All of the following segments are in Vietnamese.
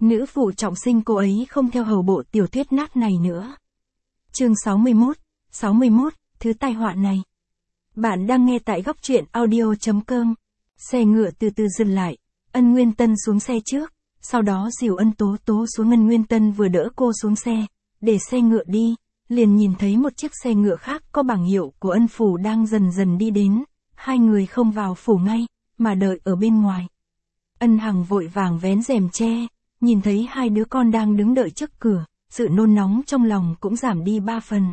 Nữ phụ trọng sinh cô ấy không theo hầu bộ tiểu thuyết nát này nữa. Chương 61, thứ tai họa này. Bạn đang nghe tại góc truyện audio.com. Xe ngựa từ từ dừng lại, Ân Nguyên Tân xuống xe trước, sau đó dìu Ân Tố Tố xuống. Ân Nguyên Tân vừa đỡ cô xuống xe, để xe ngựa đi, liền nhìn thấy một chiếc xe ngựa khác có bảng hiệu của Ân phủ đang dần dần đi đến. Hai người không vào phủ ngay, mà đợi ở bên ngoài. Ân Hằng vội vàng vén rèm che, nhìn thấy hai đứa con đang đứng đợi trước cửa, sự nôn nóng trong lòng cũng giảm đi 3 phần.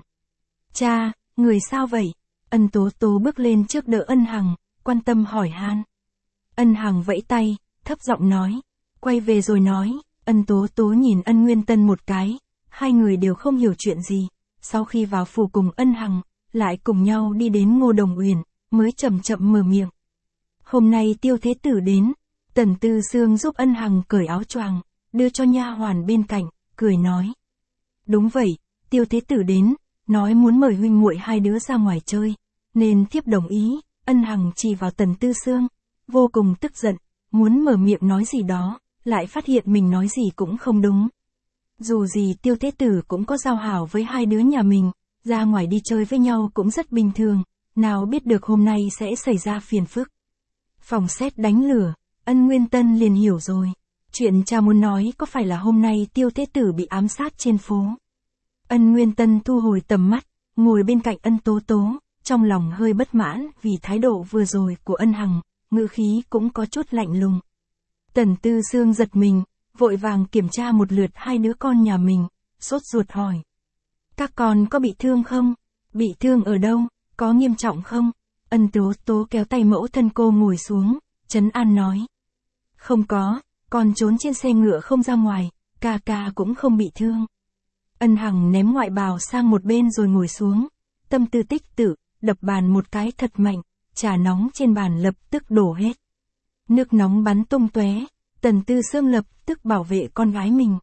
Cha, người sao vậy? Ân Tố Tố bước lên trước đỡ Ân Hằng, quan tâm hỏi han. Ân Hằng vẫy tay, thấp giọng nói, quay về rồi nói. Ân Tố Tố nhìn Ân Nguyên Tân một cái, hai người đều không hiểu chuyện gì. Sau khi vào phủ cùng Ân Hằng, lại cùng nhau đi đến Ngô Đồng Uyển, mới chậm chậm mở miệng. Hôm nay Tiêu Thế Tử đến. Tần Tư Sương giúp Ân Hằng cởi áo choàng, đưa cho nha hoàn bên cạnh, cười nói. Đúng vậy, Tiêu Thế Tử đến, nói muốn mời huynh muội hai đứa ra ngoài chơi, nên thiếp đồng ý. Ân Hằng chỉ vào Tần Tư Sương, vô cùng tức giận, muốn mở miệng nói gì đó, lại phát hiện mình nói gì cũng không đúng. Dù gì Tiêu Thế Tử cũng có giao hảo với hai đứa nhà mình, ra ngoài đi chơi với nhau cũng rất bình thường, nào biết được hôm nay sẽ xảy ra phiền phức. Phòng sét đánh lửa, Ân Nguyên Tân liền hiểu rồi. Chuyện cha muốn nói có phải là hôm nay Tiêu Thế Tử bị ám sát trên phố. Ân Nguyên Tân thu hồi tầm mắt, ngồi bên cạnh Ân Tố Tố, trong lòng hơi bất mãn vì thái độ vừa rồi của Ân Hằng, ngữ khí cũng có chút lạnh lùng. Tần Tư Sương giật mình, vội vàng kiểm tra một lượt hai đứa con nhà mình, sốt ruột hỏi. Các con có bị thương không? Bị thương ở đâu? Có nghiêm trọng không? Ân Tố Tố kéo tay mẫu thân cô ngồi xuống, trấn an nói. Không có, con trốn trên xe ngựa không ra ngoài, ca ca cũng không bị thương. Ân Hằng ném ngoại bào sang một bên rồi ngồi xuống, tâm tư tích tự, đập bàn một cái thật mạnh, trà nóng trên bàn lập tức đổ hết. Nước nóng bắn tung tóe, Tần Tư Sương lập tức bảo vệ con gái mình.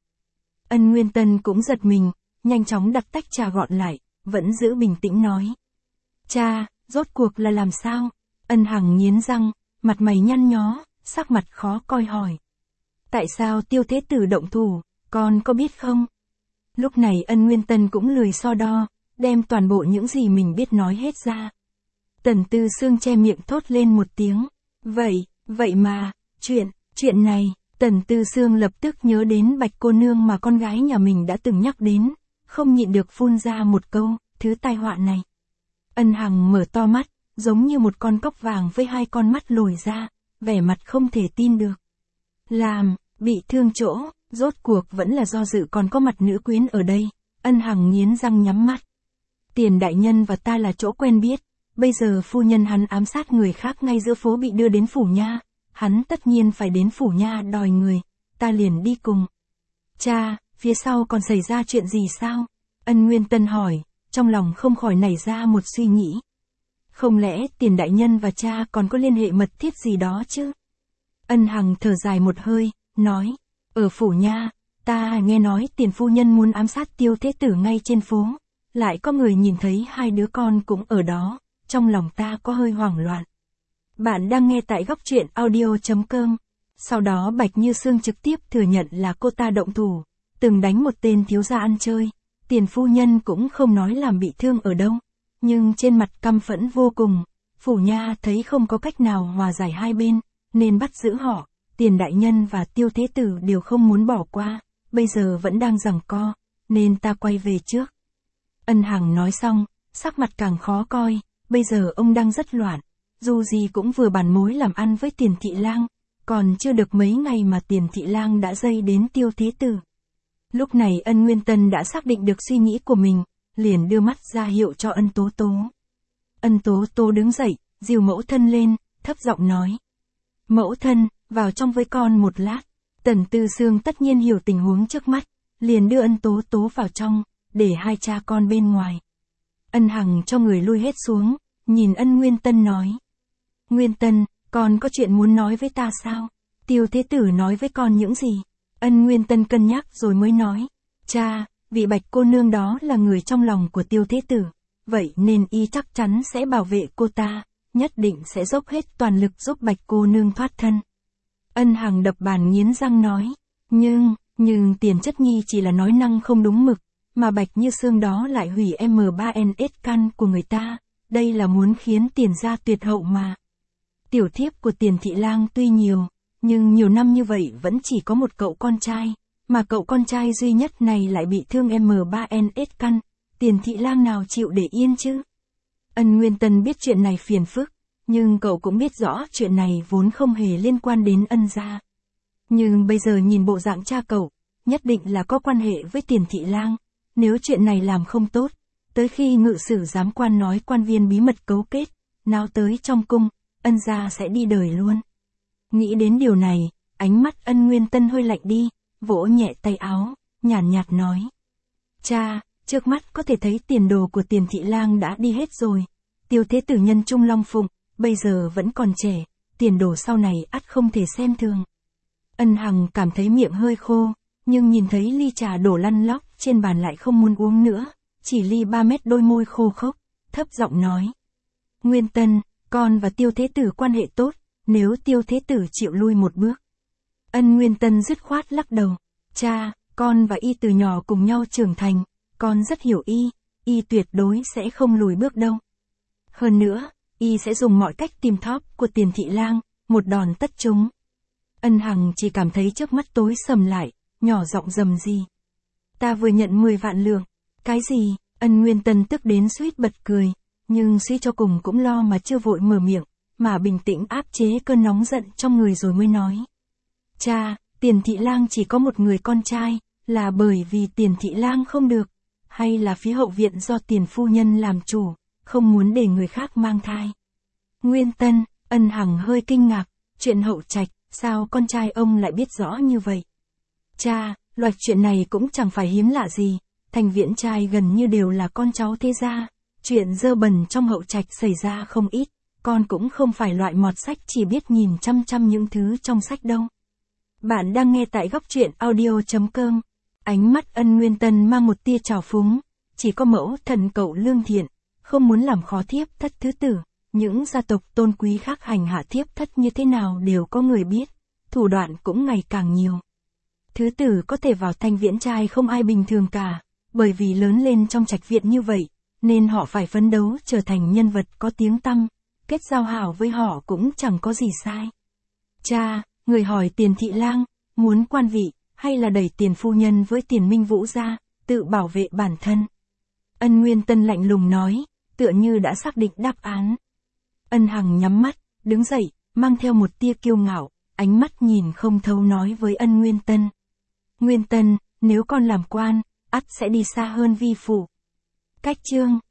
Ân Nguyên Tân cũng giật mình, nhanh chóng đặt tách trà gọn lại, vẫn giữ bình tĩnh nói. Cha, rốt cuộc là làm sao? Ân Hằng nghiến răng, mặt mày nhăn nhó, sắc mặt khó coi hỏi. Tại sao Tiêu Thế Tử động thủ, con có biết không? Lúc này Ân Nguyên Tân cũng lười so đo, đem toàn bộ những gì mình biết nói hết ra. Tần Tư Sương che miệng thốt lên một tiếng. Vậy mà, chuyện này, Tần Tư Sương lập tức nhớ đến Bạch cô nương mà con gái nhà mình đã từng nhắc đến, không nhịn được phun ra một câu, thứ tai họa này. Ân Hằng mở to mắt, giống như một con cóc vàng với hai con mắt lồi ra, vẻ mặt không thể tin được. Bị thương chỗ, rốt cuộc vẫn là do dự còn có mặt nữ quyến ở đây. Ân Hằng nghiến răng nhắm mắt. Tiền đại nhân và ta là chỗ quen biết, bây giờ phu nhân hắn ám sát người khác ngay giữa phố bị đưa đến phủ nha, hắn tất nhiên phải đến phủ nha đòi người, ta liền đi cùng. Cha, phía sau còn xảy ra chuyện gì sao? Ân Nguyên Tân hỏi, trong lòng không khỏi nảy ra một suy nghĩ. Không lẽ Tiền đại nhân và cha còn có liên hệ mật thiết gì đó chứ? Ân Hằng thở dài một hơi, nói, ở phủ nha, ta nghe nói Tiền phu nhân muốn ám sát Tiêu Thế Tử ngay trên phố, lại có người nhìn thấy hai đứa con cũng ở đó, trong lòng ta có hơi hoảng loạn. Bạn đang nghe tại góc truyện audio.com. Sau đó Bạch Như Sương trực tiếp thừa nhận là cô ta động thủ, từng đánh một tên thiếu gia ăn chơi. Tiền phu nhân cũng không nói làm bị thương ở đâu, nhưng trên mặt căm phẫn vô cùng. Phủ nha thấy không có cách nào hòa giải hai bên, nên bắt giữ họ. Tiền đại nhân và Tiêu Thế Tử đều không muốn bỏ qua, bây giờ vẫn đang giằng co, nên ta quay về trước. Ân Hằng nói xong, sắc mặt càng khó coi, bây giờ ông đang rất loạn, dù gì cũng vừa bàn mối làm ăn với Tiền thị lang, còn chưa được mấy ngày mà Tiền thị lang đã dây đến Tiêu Thế Tử. Lúc này Ân Nguyên Tân đã xác định được suy nghĩ của mình, liền đưa mắt ra hiệu cho Ân Tố Tố. Ân Tố Tố đứng dậy, dìu mẫu thân lên, thấp giọng nói. Mẫu thân, vào trong với con một lát. Tần Tư Sương tất nhiên hiểu tình huống trước mắt, liền đưa Ân Tố Tố vào trong, để hai cha con bên ngoài. Ân Hằng cho người lui hết xuống, nhìn Ân Nguyên Tân nói. Nguyên Tân, con có chuyện muốn nói với ta sao? Tiêu Thế Tử nói với con những gì? Ân Nguyên Tân cân nhắc rồi mới nói. Cha, vị Bạch cô nương đó là người trong lòng của Tiêu Thế Tử, vậy nên y chắc chắn sẽ bảo vệ cô ta, nhất định sẽ dốc hết toàn lực giúp Bạch cô nương thoát thân. Ân Hằng đập bàn nghiến răng nói. Nhưng Tiền Chất Nhi chỉ là nói năng không đúng mực, mà Bạch Như Sương đó lại hủy M3NS căn của người ta, đây là muốn khiến Tiền gia tuyệt hậu mà. Tiểu thiếp của Tiền thị lang tuy nhiều, nhưng nhiều năm như vậy vẫn chỉ có một cậu con trai, mà cậu con trai duy nhất này lại bị thương M3NS căn, Tiền thị lang nào chịu để yên chứ? Ân Nguyên Tân biết chuyện này phiền phức, nhưng cậu cũng biết rõ chuyện này vốn không hề liên quan đến Ân gia. Nhưng bây giờ nhìn bộ dạng cha cậu, nhất định là có quan hệ với Tiền thị lang, nếu chuyện này làm không tốt, tới khi ngự sử giám quan nói quan viên bí mật cấu kết, nào tới trong cung, Ân gia sẽ đi đời luôn. Nghĩ đến điều này, ánh mắt Ân Nguyên Tân hơi lạnh đi, vỗ nhẹ tay áo, nhàn nhạt nói. Cha, trước mắt có thể thấy tiền đồ của Tiền thị lang đã đi hết rồi. Tiêu thế tử nhân trung long phụng, bây giờ vẫn còn trẻ, tiền đồ sau này ắt không thể xem thường. Ân Hằng cảm thấy miệng hơi khô, nhưng nhìn thấy ly trà đổ lăn lóc trên bàn lại không muốn uống nữa, chỉ ly 3 mét đôi môi khô khốc, thấp giọng nói. Nguyên Tân, con và Tiêu thế tử quan hệ tốt, nếu Tiêu thế tử chịu lui một bước. Ân Nguyên Tân dứt khoát lắc đầu. Cha, con và y từ nhỏ cùng nhau trưởng thành, con rất hiểu y tuyệt đối sẽ không lùi bước đâu. Hơn nữa, y sẽ dùng mọi cách tìm thóp của Tiền thị lang, một đòn tất trúng. Ân Hằng chỉ cảm thấy trước mắt tối sầm lại, nhỏ giọng rầm gì. Ta vừa nhận 10 vạn lượng. Cái gì? Ân Nguyên Tân tức đến suýt bật cười, nhưng suy cho cùng cũng lo mà chưa vội mở miệng, mà bình tĩnh áp chế cơn nóng giận trong người rồi mới nói. Cha, Tiền thị lang chỉ có một người con trai, là bởi vì Tiền thị lang không được, hay là phía hậu viện do Tiền phu nhân làm chủ, không muốn để người khác mang thai. Nguyên Tân, Ân Hằng hơi kinh ngạc, chuyện hậu trạch, sao con trai ông lại biết rõ như vậy? Cha, loại chuyện này cũng chẳng phải hiếm lạ gì, thành Viễn trai gần như đều là con cháu thế gia, chuyện dơ bẩn trong hậu trạch xảy ra không ít, con cũng không phải loại mọt sách chỉ biết nhìn chăm chăm những thứ trong sách đâu. Bạn đang nghe tại góc truyện audio.com. Ánh mắt Ân Nguyên Tân mang một tia trào phúng, chỉ có mẫu thần cậu lương thiện, không muốn làm khó thiếp thất thứ tử, những gia tộc tôn quý khác hành hạ thiếp thất như thế nào đều có người biết, thủ đoạn cũng ngày càng nhiều. Thứ tử có thể vào Thanh Viễn trai không ai bình thường cả, bởi vì lớn lên trong trạch viện như vậy, nên họ phải phấn đấu trở thành nhân vật có tiếng tăm, kết giao hảo với họ cũng chẳng có gì sai. Cha, người hỏi Tiền thị lang, muốn quan vị, hay là đẩy Tiền phu nhân với Tiền Minh Vũ ra, tự bảo vệ bản thân? Ân Nguyên Tân lạnh lùng nói, tựa như đã xác định đáp án. Ân Hằng nhắm mắt, đứng dậy, mang theo một tia kiêu ngạo, ánh mắt nhìn không thấu nói với Ân Nguyên Tân. Nguyên Tân, nếu con làm quan, ắt sẽ đi xa hơn vi phụ. Cách chương